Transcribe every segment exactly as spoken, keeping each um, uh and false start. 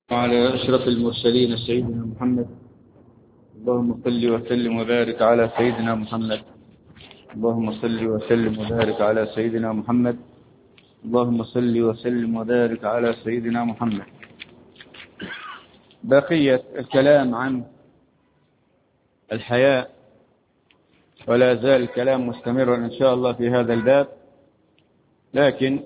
وعلى أشرف المرسلين سيدنا محمد. اللهم صل وسلم وبارك على سيدنا محمد. اللهم صل وسلم وبارك على سيدنا محمد. اللهم صل وسلم وبارك على سيدنا محمد. بقية الكلام عن الحياء، ولا زال الكلام مستمرا إن شاء الله في هذا الباب. لكن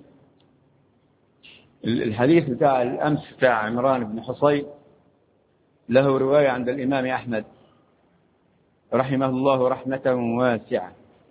الحديث بتاع الأمس بتاع عمران بن حصين له رواية عند الإمام أحمد رحمه الله رحمة واسعة.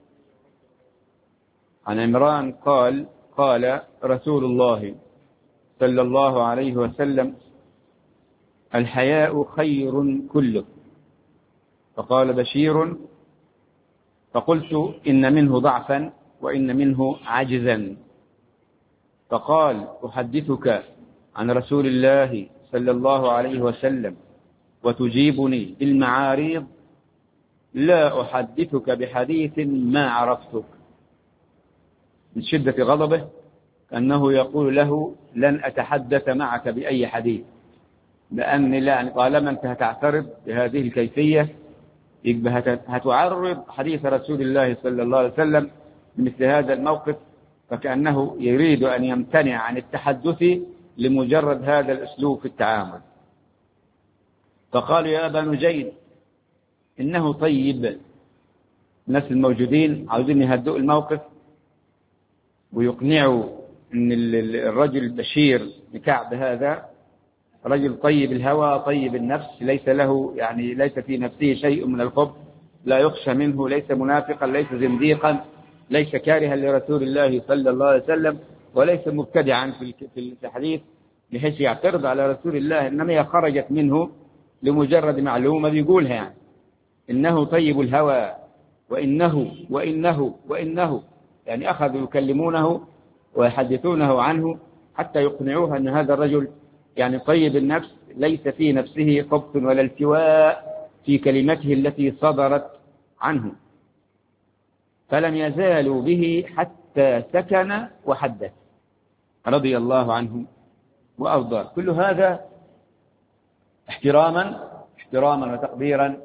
عن عمران قال قال رسول الله صلى الله عليه وسلم: الحياء خير كله. فقال بشير: فقلت: إن منه ضعفا وإن منه عجزا. فقال: أحدثك عن رسول الله صلى الله عليه وسلم وتجيبني بالمعاريض؟ لا أحدثك بحديث ما عرفتك. من شدة غضبه أنه يقول له: لن أتحدث معك بأي حديث، لأني لا طالما أنت هتعترض بهذه الكيفية يبقى هتعرض حديث رسول الله صلى الله عليه وسلم بمثل هذا الموقف، فكأنه يريد أن يمتنع عن التحدث لمجرد هذا الأسلوب في التعامل. فقال: يا أبا نجيد، إنه طيب. الناس الموجودين عاوزين يهدئوا الموقف ويقنعوا أن الرجل البشير بكعب هذا رجل طيب الهوى طيب النفس، ليس له يعني ليس في نفسه شيء من الخبث، لا يخشى منه، ليس منافقا، ليس زنديقا، ليس كارها لرسول الله صلى الله عليه وسلم، وليس مبتدعا في الحديث بحيث يعترض على رسول الله، إنما هي خرجت منه لمجرد معلومة بيقولها، يعني إنه طيب الهوى وإنه وإنه وإنه، يعني أخذوا يكلمونه ويحدثونه عنه حتى يقنعوه أن هذا الرجل يعني طيب النفس، ليس في نفسه خبث ولا التواء في كلمته التي صدرت عنه. فلم يزالوا به حتى سكن وحدث رضي الله عنه وأرضاه. كل هذا احتراما احتراما وتقديرا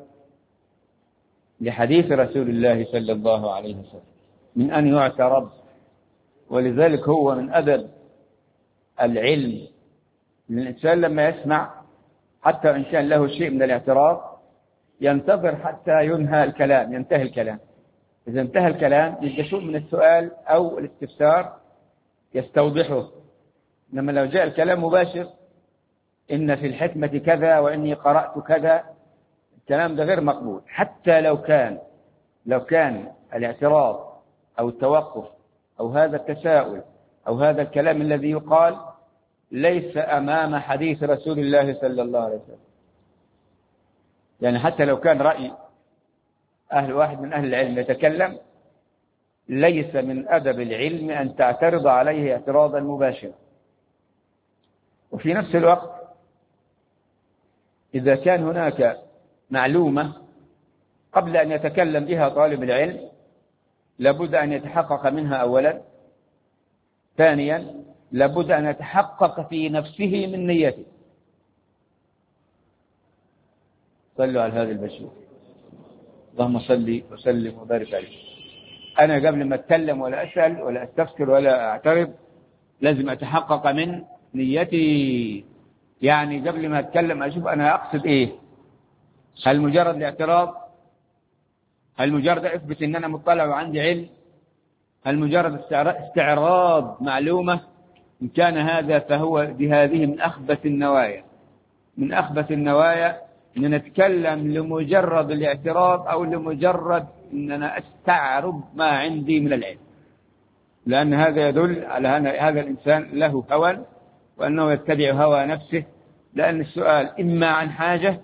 لحديث رسول الله صلى الله عليه وسلم من أن يعترض. ولذلك هو من أدب العلم من الإنسان لما يسمع حتى إن كان له شيء من الاعتراض ينتظر حتى ينهى الكلام، ينتهي الكلام. إذا انتهى الكلام يبقى شيء من السؤال أو الاستفسار يستوضحه. إنما لو جاء الكلام مباشر: إن في الحكمة كذا وإني قرأت كذا، الكلام ده غير مقبول. حتى لو كان لو كان الاعتراض أو التوقف أو هذا التساؤل أو هذا الكلام الذي يقال ليس أمام حديث رسول الله صلى الله عليه وسلم. يعني حتى لو كان رأي أهل واحد من أهل العلم يتكلم، ليس من أدب العلم أن تعترض عليه اعتراضا مباشرا. وفي نفس الوقت إذا كان هناك معلومة قبل أن يتكلم بها طالب العلم لابد أن يتحقق منها أولا. ثانيا لابد أن يتحقق في نفسه من نيته. صلوا على هذا البشير. اللهم صل وسلم وبارك عليه. أنا قبل ما أتكلم ولا أسأل ولا أستفسر ولا أعترض لازم أتحقق من نيتي. يعني قبل ما أتكلم أشوف أنا أقصد إيه. هل مجرد الاعتراض؟ هل مجرد أثبت أن أنا مطلع وعندي علم؟ هل مجرد استعراض معلومة؟ إن كان هذا فهو بهذه من أخبث النوايا من أخبث النوايا أن نتكلم لمجرد الاعتراض أو لمجرد أننا أستعرض ما عندي من العلم، لأن هذا يدل على أن هذا الإنسان له هوى وأنه يتبع هوى نفسه. لأن السؤال إما عن حاجة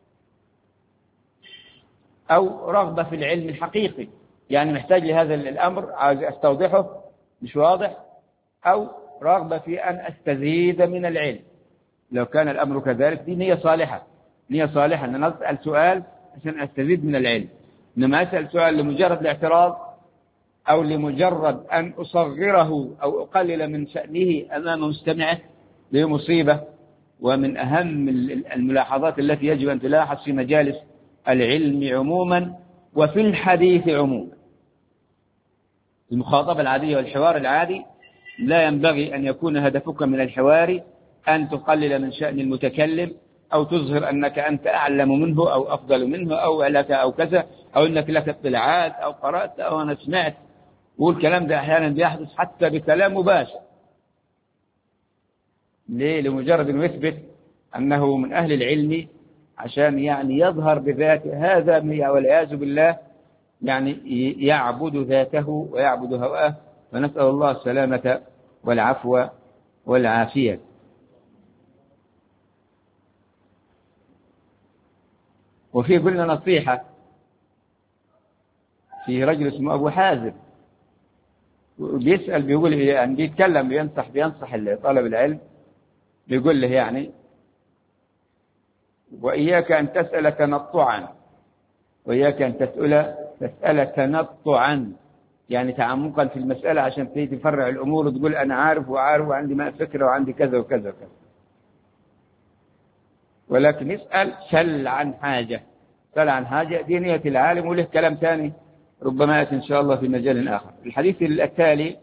أو رغبة في العلم الحقيقي، يعني محتاج لهذا الأمر عايز أستوضحه مش واضح، أو رغبة في أن أستزيد من العلم. لو كان الأمر كذلك دي نية صالحة نية صالحة أن أسأل سؤال عشان أستزيد من العلم. إنما أسأل سؤال لمجرد الاعتراض أو لمجرد أن أصغره أو أقلل من شأنه أمام مستمعه، دي مصيبة ومن أهم الملاحظات التي يجب أن تلاحظ في مجالس العلم عموما وفي الحديث عموما. المخاطبة العادية والحوار العادي لا ينبغي أن يكون هدفك من الحوار أن تقلل من شأن المتكلم أو تظهر أنك أنت أعلم منه أو أفضل منه أو لك أو كذا أو أنك لك اطلاعات أو قرأت أو أنا سمعت. والكلام ده أحيانا بيحدث حتى بكلام مباشر. ليه؟ لمجرد أن يثبت أنه من أهل العلم، عشان يعني يظهر بذات هذا والعياذ بالله يعني يعبد ذاته ويعبد هواه، فنسأل الله السلامة والعفو والعافية. وفي قلنا نصيحة في رجل اسمه أبو حازم بيسأل بيقول يعني بيتكلم بينصح بينصح طالب العلم، بيقول له يعني وإياك أن تسأل تنطعا، وإياك أن تسأل تسأل تنطعا يعني تعمقا في المسألة عشان تيجي تفرع الأمور وتقول أنا عارف وعارف وعندي ما فكرة وعندي كذا وكذا وكذا، ولكن اسأل سل عن حاجة، سل عن حاجة دينية العالم، وله كلام ثاني ربما يأتي إن شاء الله في مجال آخر. الحديث التالي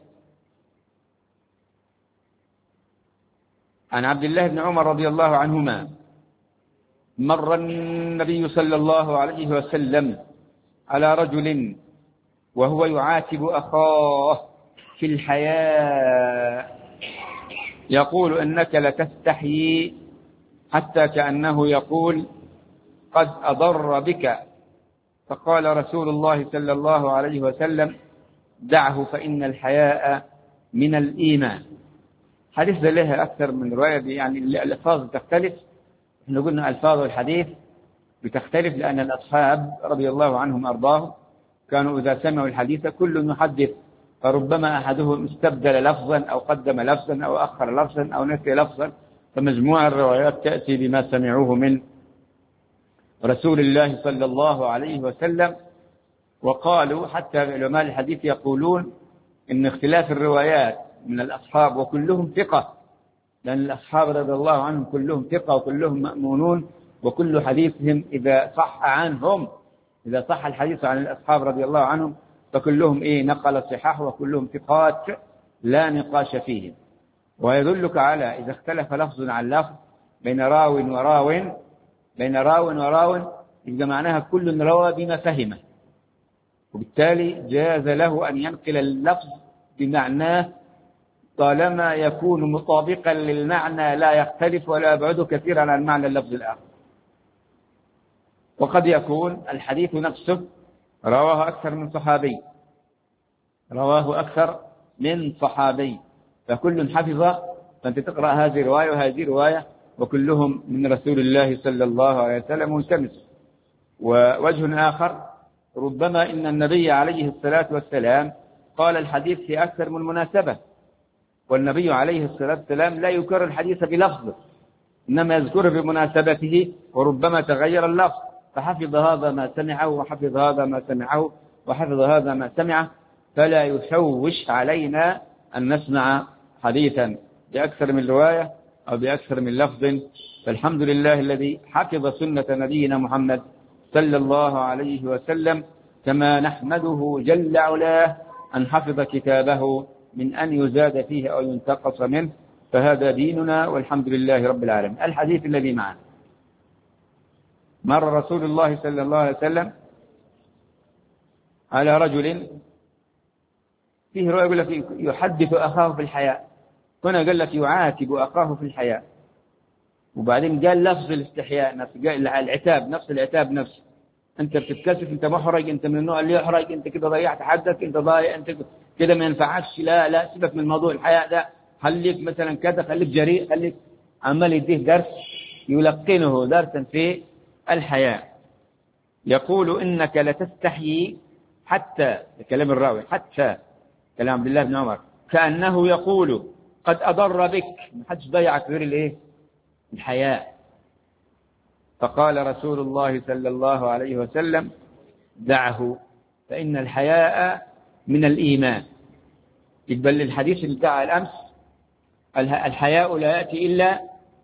عن عبد الله بن عمر رضي الله عنهما: مر النبي صلى الله عليه وسلم على رجل وهو يعاتب أخاه في الحياء يقول إنك لتستحيي، حتى كأنه يقول قد أضر بك، فقال رسول الله صلى الله عليه وسلم: دعه فإن الحياء من الإيمان. حديث له أكثر من رواية، يعني الألفاظ تختلف. احنا قلنا ألفاظ الحديث بتختلف لأن الأصحاب رضي الله عنهم أرضاهم كانوا إذا سمعوا الحديث كل يحدث، فربما أحدهم استبدل لفظا أو قدم لفظا أو أخر لفظا أو نسي لفظا، فمجموع الروايات تأتي بما سمعوه من رسول الله صلى الله عليه وسلم. وقالوا حتى علماء الحديث يقولون إن اختلاف الروايات من الأصحاب وكلهم ثقة، لأن الأصحاب رضي الله عنهم كلهم ثقة وكلهم مأمونون، وكل حديثهم إذا صح عنهم، إذا صح الحديث عن الأصحاب رضي الله عنهم فكلهم إيه نقل صحاح وكلهم ثقات لا نقاش فيهم. ويدلك على إذا اختلف لفظ عن لفظ بين راو وراو بين راو وراو إذا معناها كل روى بما فهمه، وبالتالي جاز له أن ينقل اللفظ بمعناه طالما يكون مطابقا للمعنى لا يختلف ولا يبعد كثيرا عن معنى اللفظ الآخر. وقد يكون الحديث نفسه رواه أكثر من صحابي رواه أكثر من صحابي فكل حفظ، فأنت تقرأ هذه رواية وهذه رواية وكلهم من رسول الله صلى الله عليه وسلم ملتمس. ووجه آخر ربما إن النبي عليه الصلاة والسلام قال الحديث في أكثر من مناسبة، والنبي عليه الصلاة والسلام لا يكرر الحديث بلفظه إنما يذكره بمناسبته، وربما تغير اللفظ فحفظ هذا ما سمعه وحفظ هذا ما سمعه وحفظ هذا ما سمعه، فلا يشوش علينا أن نسمع حديثا بأكثر من رواية أو بأكثر من لفظ. فالحمد لله الذي حفظ سنة نبينا محمد صلى الله عليه وسلم، كما نحمده جل علاه أن حفظ كتابه من أن يزاد فيه أو ينتقص منه، فهذا ديننا والحمد لله رب العالمين. الحديث الذي معنا: مر رسول الله صلى الله عليه وسلم على رجل فيه رواية يقول لك يحدث أخاه في الحياء، هنا قال لك يعاتب أخاه في الحياء، وبعدين قال لفظ الاستحياء نفس العتاب نفس العتاب نفسه، أنت بتتكسف، أنت محرج، أنت من النوع اللي يحرج، أنت كده ضيعت حدك، أنت ضايع، أنت كده ما ينفعكش، لا لا سيبك من موضوع الحياء ده، خليك مثلا كذا، خليك جريء، خليك عمال يديه درس يلقنه درسا في الحياء. يقول إنك لتستحيي، حتى كلام الراوي حتى كلام عبد الله بن عمر كأنه يقول قد أضر بك، ما حدش ضيعك غير الايه الحياء. فقال رسول الله صلى الله عليه وسلم: دعه فإن الحياء من الإيمان. يقبل الحديث بتاع الأمس الحياء لا يأتي إلا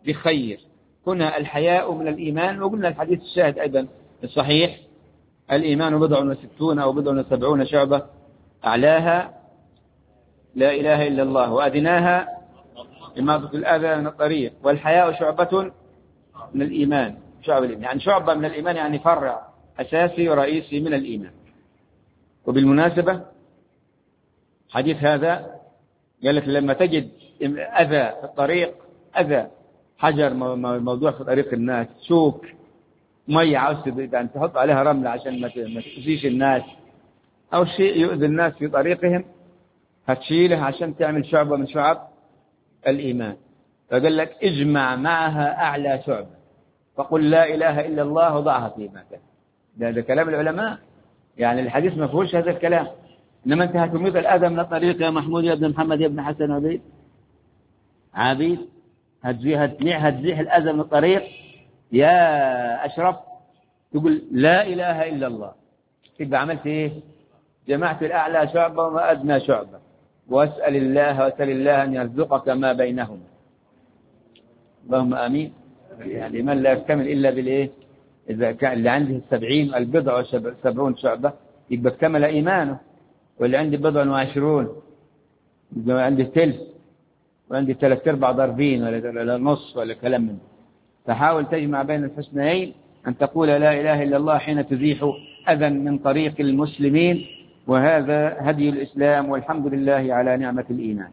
بخير. هنا الحياء من الإيمان، وقلنا الحديث الشاهد أيضا الصحيح: الإيمان بضع وستون أو بضع وسبعون شعبة، أعلاها لا إله إلا الله، وأدناها إماطة الأذى من الطريق، والحياء شعبة من الإيمان. شعب الإيمان يعني شعبة من الإيمان، يعني فرع أساسي ورئيسي من الإيمان. وبالمناسبة حديث هذا قال لك لما تجد أذى في الطريق، أذى حجر موضوع في طريق الناس، سوق، مية عاوز يعني تحط عليها رمل عشان ما تؤذيش الناس، أو شيء يؤذي الناس في طريقهم، هتشيله عشان تعمل شعبة من شعب الإيمان. فقال لك اجمع معها أعلى شعبة، فقل لا إله إلا الله وضعها في مكان. ده, ده كلام العلماء، يعني الحديث ما فيهوش هذا الكلام. إنما أنت هتميط الأذى من الطريق يا محمود يا ابن محمد يا ابن حسن عبيد عبيد، هتزيح هتزيح الأذى من الطريق يا أشرف، تقول لا إله إلا الله، تبقى عملت إيه؟ جمعت الأعلى شعبة وما أدنى شعبة، واسأل الله واسأل الله أن يرزقك ما بينهم. اللهم آمين. يعني من لا يكتمل إلا بالإيه؟ إذا كان اللي عنده السبعين البضع والسبعون شعبة يبقى اكتمل إيمانه، واللي عنده بضع وعشرون يبقى عنده تلف، وعنده ثلاث أرباع ضربين ولا نص ولا كلام منه. فحاول تجمع بين الحسنيين، أن تقول لا إله إلا الله حين تزيح أذى من طريق المسلمين، وهذا هدي الإسلام، والحمد لله على نعمة الإيمان.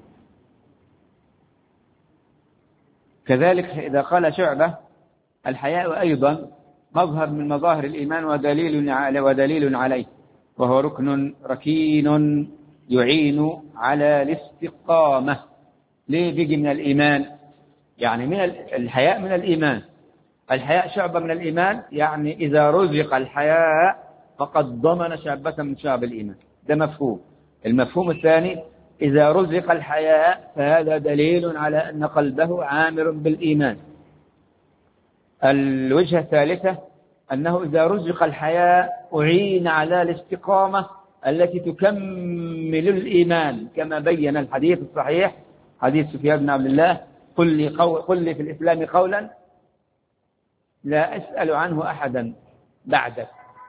كذلك إذا قال شعبة: الحياء أيضا مظهر من مظاهر الإيمان ودليل ودليل عليه، وهو ركن ركين يعين على الاستقامة. ليه بيجي من الإيمان؟ يعني من الحياء من الإيمان، الحياء شعبة من الإيمان، يعني إذا رزق الحياء فقد ضمن شعبة من شعب الإيمان. ده مفهوم. المفهوم الثاني: إذا رزق الحياء فهذا دليل على أن قلبه عامر بالإيمان. الوجهة الثالثة أنه إذا رزق الحياء أعين على الاستقامة التي تكمل الإيمان، كما بين الحديث الصحيح حديث سفيان بن عبد الله: قل لي, قول قل لي في الإسلام قولا لا أسأل عنه أحدا بعدك.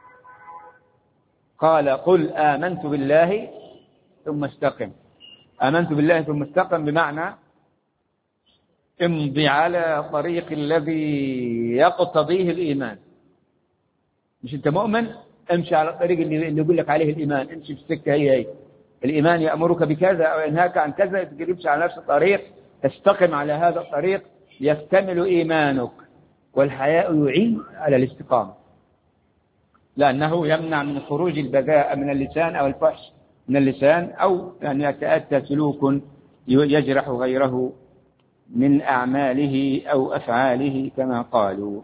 قال: قل آمنت بالله ثم استقم. آمنت بالله ثم استقم بمعنى امضي على طريق الذي يقتضيه الإيمان. مش أنت مؤمن؟ امشي على الطريق اللي يقول لك عليه الإيمان، امشي في السكة هي هي. الإيمان يأمرك بكذا أو ينهاك عن كذا، تمشي على نفس الطريق، تستقم على هذا الطريق يكتمل إيمانك. والحياء يعين على الاستقامة، لأنه يمنع من خروج البذاء من اللسان أو الفحش من اللسان، أو أن يتأتى سلوك يجرح غيره من أعماله أو أفعاله كما قالوا.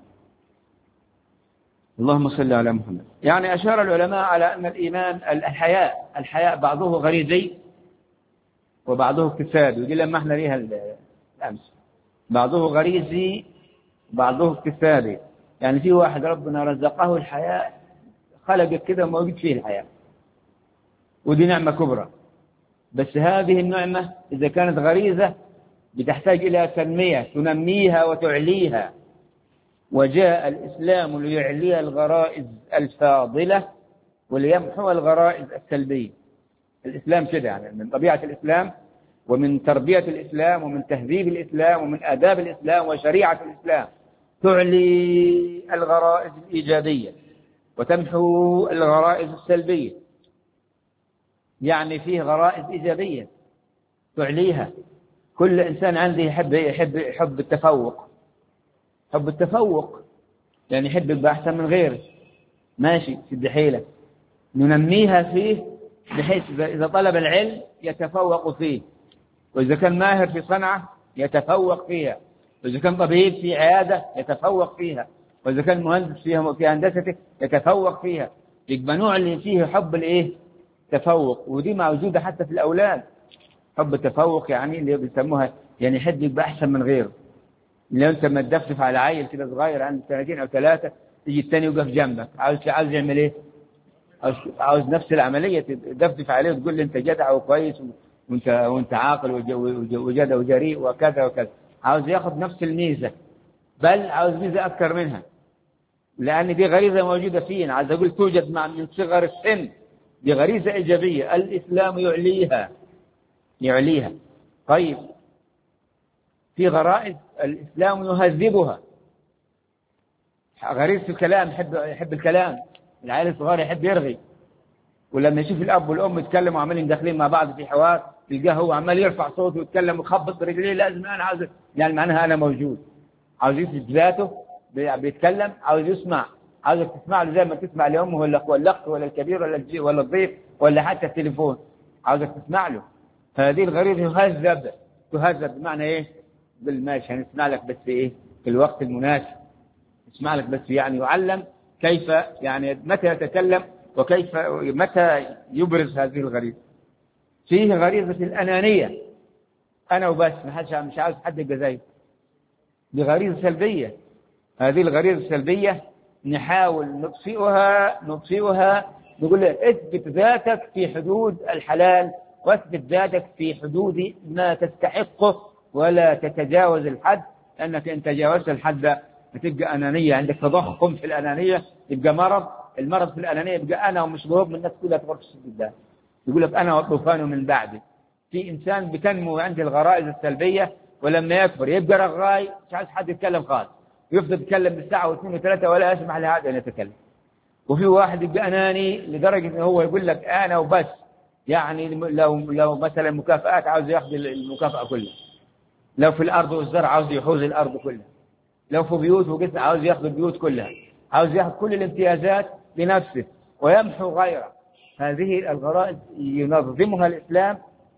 اللهم صل على محمد. يعني أشار العلماء على أن الإيمان الحياء الحياء بعضه غريزي وبعضه اكتسابي، ودي لما احنا ليها الأمس. بعضه غريزي بعضه اكتسابي، يعني في واحد ربنا رزقه الحياء، خلق كده موجود فيه الحياء، ودي نعمة كبرى. بس هذه النعمة إذا كانت غريزة بتحتاج إلى تنمية تنميها وتعليها، وجاء الإسلام ليعلي الغرائز الفاضلة وليمحو الغرائز السلبية. الإسلام كده، يعني من طبيعة الإسلام ومن تربية الإسلام ومن تهذيب الإسلام ومن آداب الإسلام وشريعة الإسلام تعلي الغرائز الإيجابية وتمحو الغرائز السلبية. يعني فيه غرائز إيجابية تعليها. كل إنسان عنده يحب يحب يحب التفوق، حب التفوق يعني يحب يبقى أحسن من غيره، ماشي في الدحيلة، ننميها فيه بحيث إذا طلب العلم يتفوق فيه، وإذا كان ماهر في صنعة يتفوق فيها، وإذا كان طبيب في عيادة يتفوق فيها، وإذا كان مهندس فيها في هندسته يتفوق فيها. يبقى نوع اللي فيه حب الإيه؟ تفوق. ودي موجودة حتى في الأولاد، حب التفوق، يعني اللي بيسموها يعني يحب يبقى أحسن من غيره. لو أنت ما تدفدف على عيل كده صغير عنده سنتين أو ثلاثة، يجي الثاني يوقف جنبك، عاوز عاوز يعمل إيه؟ عاوز, عاوز نفس العملية، تدفدف عليه وتقول له أنت جدع وكويس وأنت وأنت عاقل وجدع وجريء وكذا وكذا. عاوز ياخذ نفس الميزة بل عاوز ميزة أكثر منها، لأن دي غريزة موجودة فينا، عايز أقول توجد مع من صغر السن، دي غريزة إيجابية الإسلام يعليها يعليها. طيب في غرائز الإسلام يهذبها، غريزة الكلام، يحب يحب الكلام، العيال الصغار يحب يرغي، ولما يشوف الأب والأم يتكلموا عمالين داخلين مع بعض في حوار تلقاه هو عمال يرفع صوته ويتكلم ويخبط برجليه، لازم أنا عاوز، يعني معناها أنا موجود، عاوز يثبت ذاته، بيتكلم عاوز يسمع، عاوزك تسمع له زي ما تسمع لأمه ولا الأخ ولا الكبير ولا الجي ولا الضيف ولا حتى التليفون، عاوزك تسمع له. هذه الغريزة تهذب، تهذب بمعنى إيه؟ بالماشي هنسمع لك بس إيه؟ في الوقت المناسب، نسمع لك بس، يعني يعلم كيف، يعني متى يتكلم وكيف متى يبرز هذه الغريزة. فيه غريزة الأنانية، أنا وبس، ما حدش، مش عاوز حد يبقى زيي، دي غريزة سلبية. هذه الغريزة السلبية نحاول نطفئها نطفئها نقول له اثبت ذاتك في حدود الحلال، واثبت ذاتك في حدود ما تستحقه، ولا تتجاوز الحد، لأنك إن تجاوزت الحد بتبقى أنانية، عندك تضخم في الأنانية، يبقى مرض، المرض في الأنانية يبقى أنا ومش بروب من الناس كلها تغرق الشدة، يقول لك أنا والطوفان من بعدي. في إنسان بتنمو عند الغرائز السلبية، ولما يكبر يبقى رغاي، مش عايز حد يتكلم خالص، يفضل يتكلم بالساعة واثنين وثلاثة ولا يسمح لهذا أن يتكلم. وفي واحد يبقى أناني لدرجة أنه هو يقول لك أنا وبس، يعني لو لو مثلا مكافآت عاوز ياخذ المكافأة كلها، لو في الأرض والزرع عاوز يحوز الأرض كلها، لو في بيوت وقسم عاوز ياخذ البيوت كلها، عاوز ياخذ كل الامتيازات لنفسه ويمحو غيره. هذه الغرائز ينظمها الإسلام،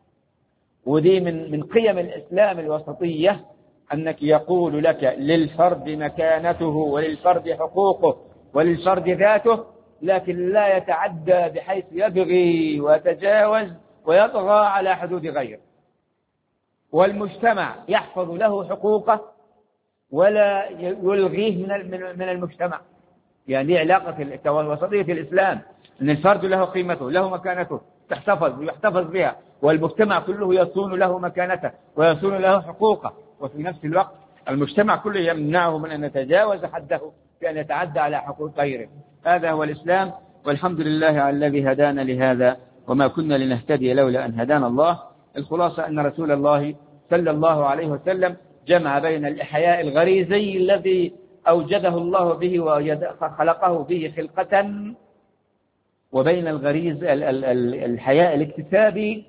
ودي من من قيم الإسلام الوسطية، أنك يقول لك للفرد مكانته وللفرد حقوقه وللفرد ذاته، لكن لا يتعدى بحيث يبغي ويتجاوز ويطغى على حدود غيره. والمجتمع يحفظ له حقوقه ولا يلغيه من من المجتمع. يعني دي علاقة وسطية الإسلام، أن الفرد له قيمته، له مكانته تحتفظ ويحتفظ بها، والمجتمع كله يصون له مكانته ويصون له حقوقه، وفي نفس الوقت المجتمع كله يمنعه من أن يتجاوز حده في أن يتعدى على حقوق غيره. هذا هو الإسلام، والحمد لله على الذي هدانا لهذا، وما كنا لنهتدي لولا أن هدانا الله. الخلاصة أن رسول الله صلى الله عليه وسلم جمع بين الإحياء الغريزي الذي أوجده الله به وخلقه به خلقة، وبين الغريز الحياء الاكتسابي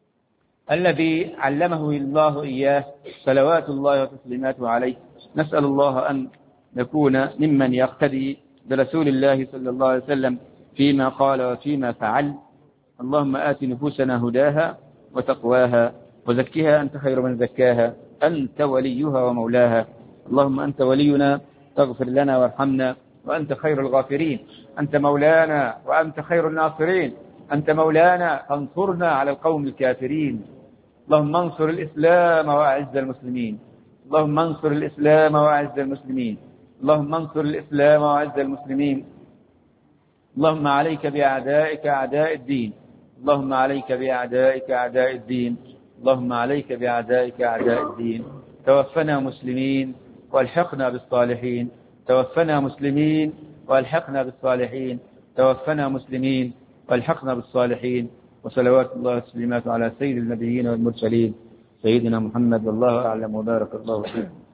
الذي علمه الله إياه صلوات الله وتسليماته عليه. نسأل الله أن نكون ممن يقتدي برسول الله صلى الله عليه وسلم فيما قال وفيما فعل. اللهم آت نفوسنا هداها وتقواها وزكها أنت خير من زكاها، أنت وليها ومولاها. اللهم أنت ولينا تغفر لنا وارحمنا، وأنت خير الغافرين. أنت مولانا وأنت خير الناصرين. أنت مولانا فانصرنا على القوم الكافرين. اللهم انصر الإسلام وأعز المسلمين. اللهم انصر الإسلام وأعز المسلمين. اللهم انصر الإسلام وأعز المسلمين. اللهم عليك بأعدائك أعداء الدين. اللهم عليك بأعدائك أعداء الدين. اللهم عليك بأعدائك أعداء الدين. توفنا مسلمين والحقنا بالصالحين. توفنا مسلمين والحقنا بالصالحين. توفنا مسلمين والحقنا بالصالحين. وصلوات الله وسلامته على سيد النبيين والمرسلين سيدنا محمد، والله أعلم وبارك الله فيكم.